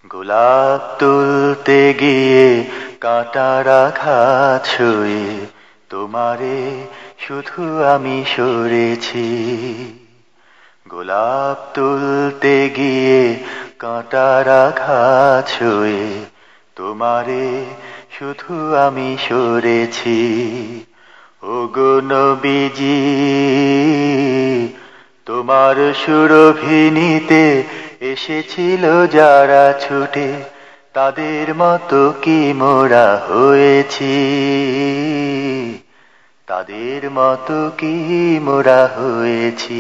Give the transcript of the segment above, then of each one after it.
গোলাপ তুলতে গিয়ে কাঁটার আঘাত ছুঁয়ে তোমারে শুধু আমি সরেছি। গোলাপ তুলতে গিয়ে কাঁটার আঘাত ছুঁয়ে তোমারে শুধু আমি সরেছি। ওগো নবীজি, তোমার সুরভিনীতে এসেছিল যারা ছুটে, তাদের মতো কি মোরা হয়েছি, তাদের মতো কি মোরা হয়েছি।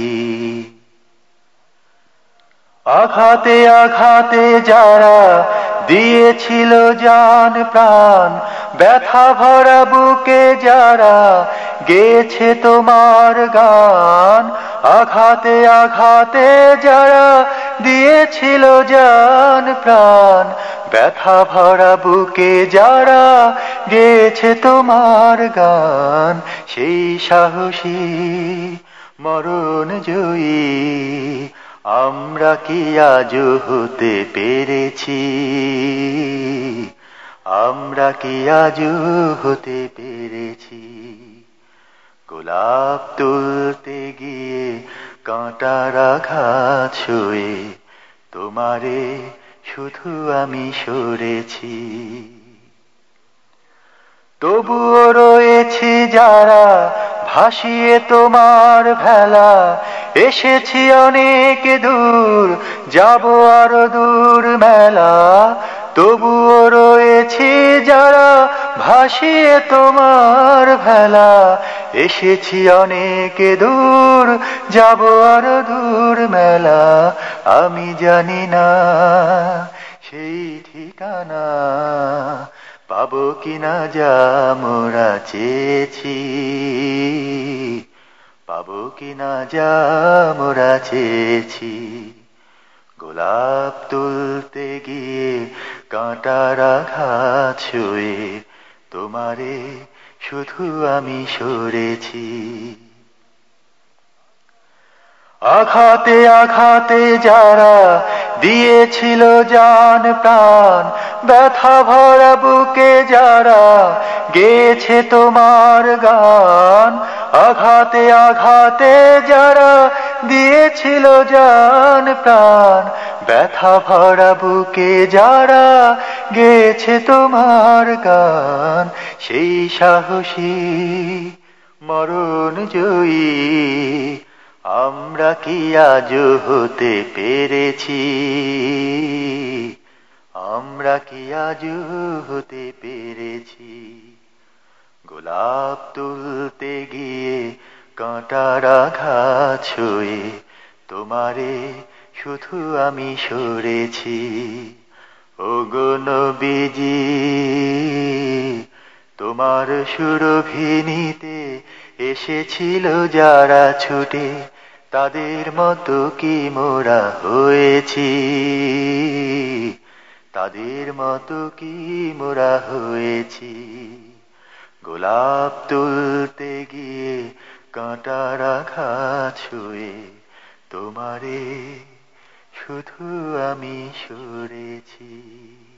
আঘাতে আঘাতে যারা দিয়েছিল জান প্রাণ, ব্যথা ভরা বুকে যারা গেয়েছে তোমার গান। আঘাতে আঘাতে যারা দিয়েছিল জান প্রাণ, ব্যথা ভরা বুকে যারা গেয়েছে তোমার গান। সেই সাহসী মরণ জয়ী আমরা কি আজও হতে পেরেছি, আমরা কি আজও হতে পেরেছি। গোলাপ তুলতে গিয়ে কাঁটার আঘাত ছুঁয়ে তোমারে শুধু আমি সরেছি। তবুও রয়েছে যারা ভাসিয়ে তোমার ভেলা, এসেছি অনেক দূর, যাব আরো দূর মেলা। তবুও রয়েছে যারা ভাসিয়ে তোমার ভেলা, এসেছি অনেক দূর, যাব আরো দূর মেলা। আমি জানি না সেই ঠিকানা পাবো কিনা যা মোরা চেয়েছি, পাবো কিনা যা মোরা চেয়েছি। গোলাপ তুলতে গিয়ে কাঁটার আঘাত ছুঁয়ে তোমারে শুধু আমি সরেছি। আঘাতে আঘাতে যারা দিয়েছিল জান প্রাণ, ব্যথা ভরা বুকে যারা গেয়েছে তোমার গান। আঘাতে আঘাতে যারা দিয়েছিল জান প্রাণ, ব্যথা ভরা বুকে যারা গেয়েছে তোমার গান। সেই সাহসী মরণ জয়ী আমরা কি আজও হতে পেরেছি, আমরা কি আজও হতে পেরেছি। গোলাপ তুলতে গিয়ে কাঁটার আঘাত ছুঁয়ে তোমারে শুধু আমি সরেছি। ওগো নবীজি, তোমার সুরভিনীতে এসেছিল যারা ছুটে, তাদের মতো কি মোরা হয়েছি, তাদের মতো কি মোরা হয়েছি। গোলাপ তুলতে গিয়ে কাঁটার আঘাত ছুঁয়ে তোমারে শুধু আমি সরেছি।